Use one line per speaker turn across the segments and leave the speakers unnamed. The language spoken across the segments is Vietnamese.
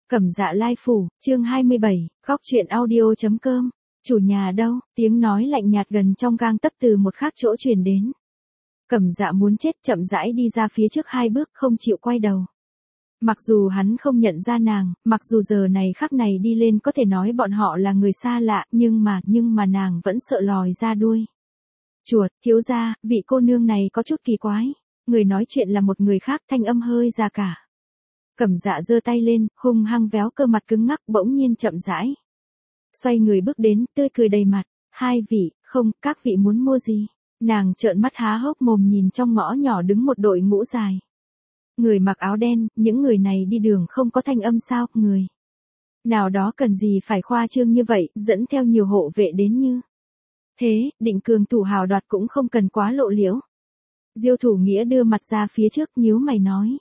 Cẩm Dạ Lai Phủ, chương 27, góc truyện audio.com. Chủ nhà đâu? Tiếng nói lạnh nhạt gần trong gang tấc từ một khác chỗ truyền đến. Cẩm Dạ muốn chết, chậm rãi đi ra phía trước 2 bước, không chịu quay đầu. Mặc dù hắn không nhận ra nàng, mặc dù giờ này khắc này đi lên có thể nói bọn họ là người xa lạ, nhưng mà nàng vẫn sợ lòi ra đuôi. Chuột, thiếu gia, vị cô nương này có chút kỳ quái. Người nói chuyện là một người khác, thanh âm hơi già cả. Cẩm Dạ giơ tay lên, hung hăng véo cơ mặt cứng ngắc, bỗng nhiên chậm rãi. Xoay người bước đến, tươi cười đầy mặt. 2 vị, không, các vị muốn mua gì? Nàng trợn mắt há hốc mồm nhìn trong ngõ nhỏ đứng một đội ngũ dài. Người mặc áo đen, những người này đi đường không có thanh âm sao, người nào đó cần gì phải khoa trương như vậy, dẫn theo nhiều hộ vệ đến như thế, định cường thủ hào đoạt cũng không cần quá lộ liễu. Diêu Thủ Nghĩa đưa mặt ra phía trước, nhíu mày nói.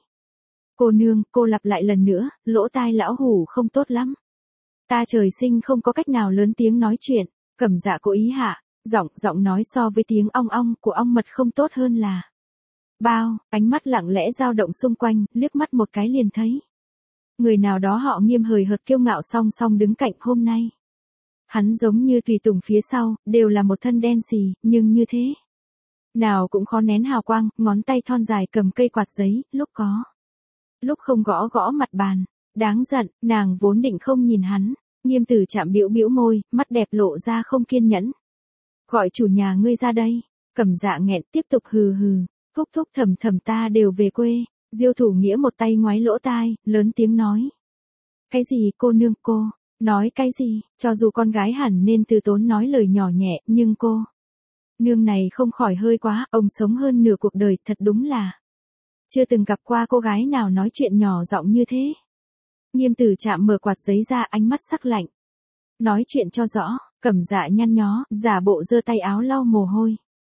Cô nương, cô lặp lại lần nữa, lỗ tai lão hủ không tốt lắm. Ta trời sinh không có cách nào lớn tiếng nói chuyện. Cẩm Dạ cố ý hạ, giọng nói so với tiếng ong ong của ong mật không tốt hơn là bao, ánh mắt lặng lẽ dao động xung quanh, liếc mắt một cái liền thấy. Người nào đó họ Nghiêm hời hợt kiêu ngạo song song đứng cạnh hôm nay. Hắn giống như tùy tùng phía sau, đều là một thân đen xì, nhưng như thế nào cũng khó nén hào quang, ngón tay thon dài cầm cây quạt giấy, lúc có, lúc không gõ mặt bàn. Đáng giận, nàng vốn định không nhìn hắn. Nghiêm Tử Trạm bĩu môi, mắt đẹp lộ ra không kiên nhẫn. Gọi chủ nhà ngươi ra đây. Cẩm Dạ nghẹn, tiếp tục hừ, thúc thầm ta đều về quê. Diêu Thủ Nghĩa một tay ngoáy lỗ tai, lớn tiếng nói. Cái gì cô nương, cô nói cái gì? Cho dù con gái hẳn nên từ tốn nói lời nhỏ nhẹ, nhưng cô nương này không khỏi hơi quá. Ông sống hơn nửa cuộc đời, thật đúng là chưa từng gặp qua cô gái nào nói chuyện nhỏ giọng như thế. Nghiêm Tử Trạm mở quạt giấy ra, ánh mắt sắc lạnh. Nói chuyện cho rõ. Cẩm Dạ nhăn nhó, giả bộ giơ tay áo lau mồ hôi.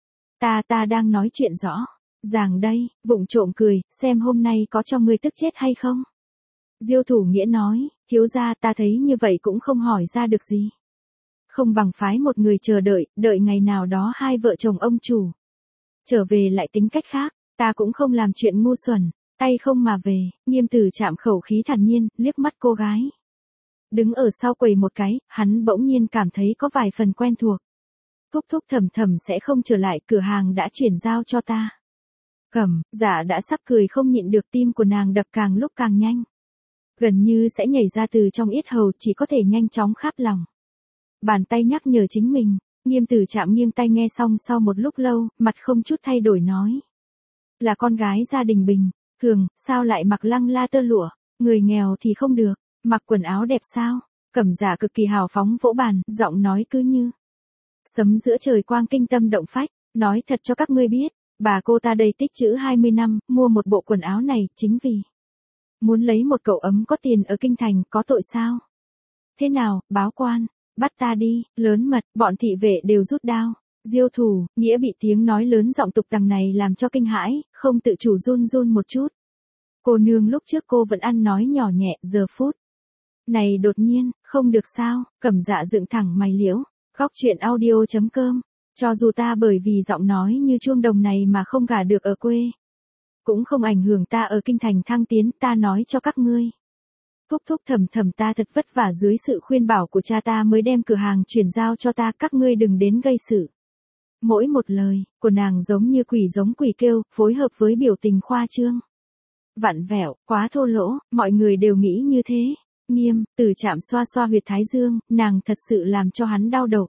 Ta đang nói chuyện rõ ràng đây. Vụng trộm cười, xem hôm nay có cho ngươi tức chết hay không. Diêu Thủ Nghĩa nói, thiếu gia, ta thấy như vậy cũng không hỏi ra được gì. Không bằng phái một người chờ đợi ngày nào đó 2 vợ chồng ông chủ trở về lại tính cách khác. Ta cũng không làm chuyện ngu xuẩn, tay không mà về. Nghiêm Tử Trạm khẩu khí thản nhiên, liếc mắt cô gái đứng ở sau quầy một cái, hắn bỗng nhiên cảm thấy có vài phần quen thuộc. Thúc thầm sẽ không trở lại, cửa hàng đã chuyển giao cho ta. Cẩm Dạ đã sắp cười không nhịn được, tim của nàng đập càng lúc càng nhanh. Gần như sẽ nhảy ra từ trong yết hầu, chỉ có thể nhanh chóng kháp lòng. Bàn tay nhắc nhở chính mình. Nghiêm Tử Trạm nghiêng tai nghe xong sau một lúc lâu, mặt không chút thay đổi nói. Là con gái gia đình bình thường, sao lại mặc lăng la tơ lụa, người nghèo thì không được, mặc quần áo đẹp sao? Cẩm Dạ cực kỳ hào phóng vỗ bàn, giọng nói cứ như sấm giữa trời quang, kinh tâm động phách. Nói thật cho các ngươi biết, bà cô ta đây tích trữ 20 năm, mua một bộ quần áo này, chính vì muốn lấy một cậu ấm có tiền ở kinh thành, có tội sao? Thế nào, báo quan, bắt ta đi. Lớn mật, bọn thị vệ đều rút đao. Diêu Thủ Nghĩa bị tiếng nói lớn giọng tục tằng này làm cho kinh hãi, không tự chủ run một chút. Cô nương, lúc trước cô vẫn ăn nói nhỏ nhẹ, giờ phút này đột nhiên, không được sao? Cẩm Dạ dựng thẳng mày liễu. Góc truyện audio.com. Cho dù ta bởi vì giọng nói như chuông đồng này mà không gả được ở quê, cũng không ảnh hưởng ta ở kinh thành thăng tiến. Ta nói cho các ngươi, thúc thầm ta thật vất vả dưới sự khuyên bảo của cha ta mới đem cửa hàng chuyển giao cho ta, các ngươi đừng đến gây sự. Mỗi một lời của nàng giống như quỷ kêu, phối hợp với biểu tình khoa trương, vặn vẹo, quá thô lỗ, mọi người đều nghĩ như thế. Nghiêm Tử Trạm xoa huyệt thái dương, nàng thật sự làm cho hắn đau đầu,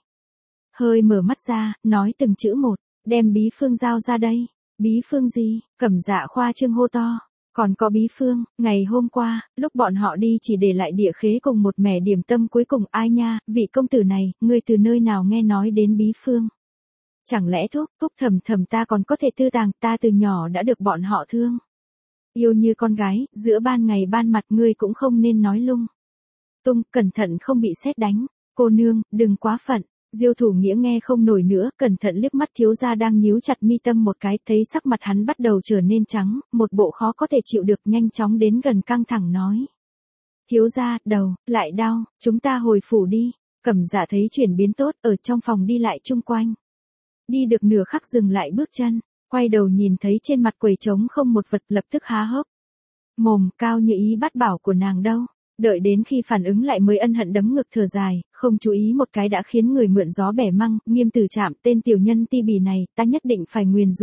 hơi mở mắt ra, nói từng chữ một, đem bí phương giao ra đây. Bí phương gì? Cẩm Dạ khoa trương hô to. Còn có bí phương, ngày hôm qua, lúc bọn họ đi chỉ để lại địa khế cùng một mẻ điểm tâm cuối cùng. Ai nha, vị công tử này, ngươi từ nơi nào nghe nói đến bí phương? Chẳng lẽ thúc thầm ta còn có thể tư tàng, ta từ nhỏ đã được bọn họ thương yêu như con gái, giữa ban ngày ban mặt ngươi cũng không nên nói lung tung, cẩn thận không bị sét đánh. Cô nương, đừng quá phận. Diêu Thủ Nghĩa nghe không nổi nữa, cẩn thận liếc mắt thiếu gia đang nhíu chặt mi tâm một cái, thấy sắc mặt hắn bắt đầu trở nên trắng, một bộ khó có thể chịu được, nhanh chóng đến gần căng thẳng nói. Thiếu gia, đầu lại đau, chúng ta hồi phủ đi. Cẩm Dạ thấy chuyển biến tốt, ở trong phòng đi lại chung quanh. Đi được nửa khắc dừng lại bước chân, quay đầu nhìn thấy trên mặt quầy trống không một vật, lập tức há hốc mồm. Cao Như Ý bắt bảo của nàng đâu? Đợi đến khi phản ứng lại mới ân hận đấm ngực thở dài, không chú ý một cái đã khiến người mượn gió bẻ măng, Nghiêm Tử Trạm, tên tiểu nhân ti bỉ này, ta nhất định phải nguyền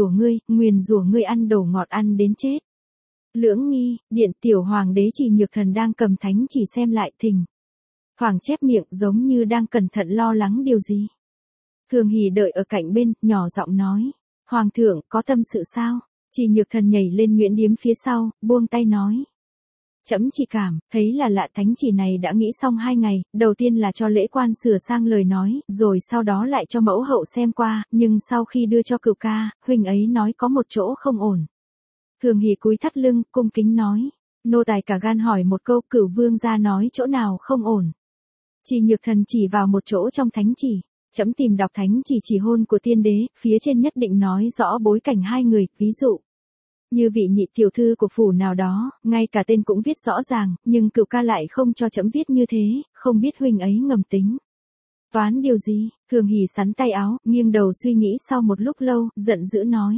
rủa ngươi ăn đồ ngọt ăn đến chết. Lưỡng nghi, điện tiểu hoàng đế Chỉ Nhược Thần đang cầm thánh chỉ xem lại thình. Hoàng chép miệng giống như đang cẩn thận lo lắng điều gì. Thường Hỷ đợi ở cạnh bên, nhỏ giọng nói. Hoàng thượng, có tâm sự sao? Chỉ Nhược Thần nhảy lên nhuyễn điếm phía sau, buông tay nói. Trẫm chỉ cảm, thấy là lạ thánh chỉ này đã nghĩ xong 2 ngày, đầu tiên là cho lễ quan sửa sang lời nói, rồi sau đó lại cho mẫu hậu xem qua, nhưng sau khi đưa cho Cửu ca, huynh ấy nói có một chỗ không ổn. Thường Hỷ cúi thắt lưng, cung kính nói. Nô tài cả gan hỏi một câu, Cửu vương gia nói chỗ nào không ổn. Chỉ Nhược Thần chỉ vào một chỗ trong thánh chỉ. Trẫm tìm đọc thánh chỉ hôn của tiên đế, phía trên nhất định nói rõ bối cảnh hai người, ví dụ. Như vị nhị tiểu thư của phủ nào đó, ngay cả tên cũng viết rõ ràng, nhưng Cửu ca lại không cho trẫm viết như thế, không biết huynh ấy ngầm tính. Toán điều gì? Thường Hỷ sắn tay áo, nghiêng đầu suy nghĩ sau một lúc lâu, giận dữ nói.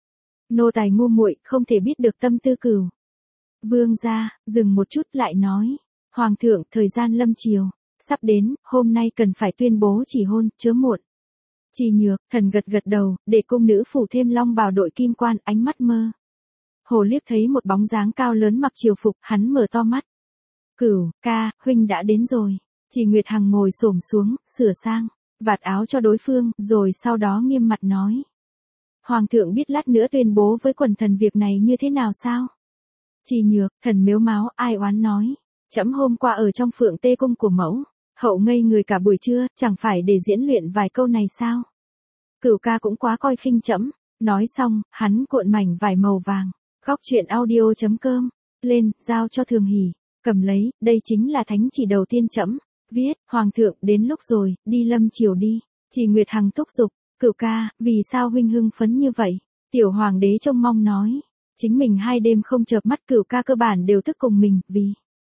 Nô tài ngu muội, không thể biết được tâm tư Cửu vương gia, dừng một chút lại nói. Hoàng thượng, thời gian lâm chiều sắp đến, hôm nay cần phải tuyên bố chỉ hôn, chớ muộn. Chỉ Nhược Thần gật gật đầu, để cung nữ phủ thêm long bào đội kim quan, ánh mắt mơ hồ liếc thấy một bóng dáng cao lớn mặc triều phục, hắn mở to mắt. Cửu ca, huynh đã đến rồi. Chỉ Nguyệt Hằng ngồi xổm xuống, sửa sang vạt áo cho đối phương, rồi sau đó nghiêm mặt nói. Hoàng thượng biết lát nữa tuyên bố với quần thần việc này như thế nào sao? Chỉ Nhược Thần mếu máo, ai oán nói. Trẫm hôm qua ở trong Phượng Tê cung của mẫu hậu ngây người cả buổi trưa, chẳng phải để diễn luyện vài câu này sao? Cửu ca cũng quá coi khinh trẫm. Nói xong, hắn cuộn mảnh vải màu vàng. Góc truyện audio.com lên, giao cho Thường Hỷ. Cầm lấy, đây chính là thánh chỉ đầu tiên trẫm viết. Hoàng thượng, đến lúc rồi, đi lâm chiều đi. Chỉ Nguyệt Hằng thúc giục. Cửu ca, vì sao huynh hưng phấn như vậy? Tiểu hoàng đế trông mong nói. Chính mình 2 đêm không chợp mắt, Cửu ca cơ bản đều thức cùng mình, vì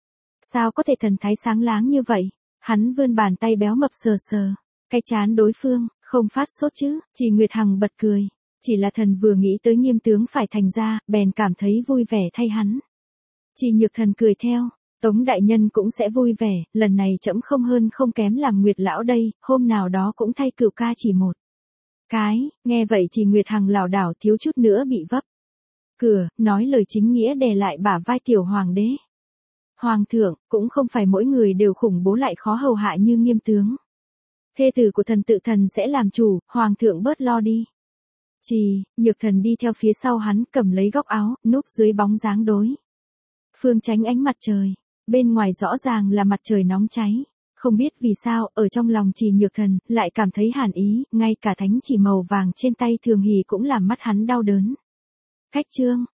sao có thể thần thái sáng láng như vậy? Hắn vươn bàn tay béo mập sờ sờ cái trán đối phương, không phát sốt chứ? Chỉ Nguyệt Hằng bật cười. Chỉ là thần vừa nghĩ tới Nghiêm tướng phải thành ra, bèn cảm thấy vui vẻ thay hắn. Chỉ Nhược Thần cười theo. Tống đại nhân cũng sẽ vui vẻ, lần này trẫm không hơn không kém làm Nguyệt lão đây, hôm nào đó cũng thay Cửu ca chỉ một cái. Nghe vậy Chỉ Nguyệt Hằng lảo đảo thiếu chút nữa bị vấp cửa, nói lời chính nghĩa đè lại bả vai tiểu hoàng đế. Hoàng thượng, cũng không phải mỗi người đều khủng bố lại khó hầu hạ như Nghiêm tướng. Thê tử của thần tự thần sẽ làm chủ, hoàng thượng bớt lo đi. Chỉ Nhược Thần đi theo phía sau hắn, cầm lấy góc áo, núp dưới bóng dáng đối phương tránh ánh mặt trời. Bên ngoài rõ ràng là mặt trời nóng cháy. Không biết vì sao, ở trong lòng Chỉ Nhược Thần, lại cảm thấy hàn ý, ngay cả thánh chỉ màu vàng trên tay Thường Hỷ cũng làm mắt hắn đau đớn. Khách chương.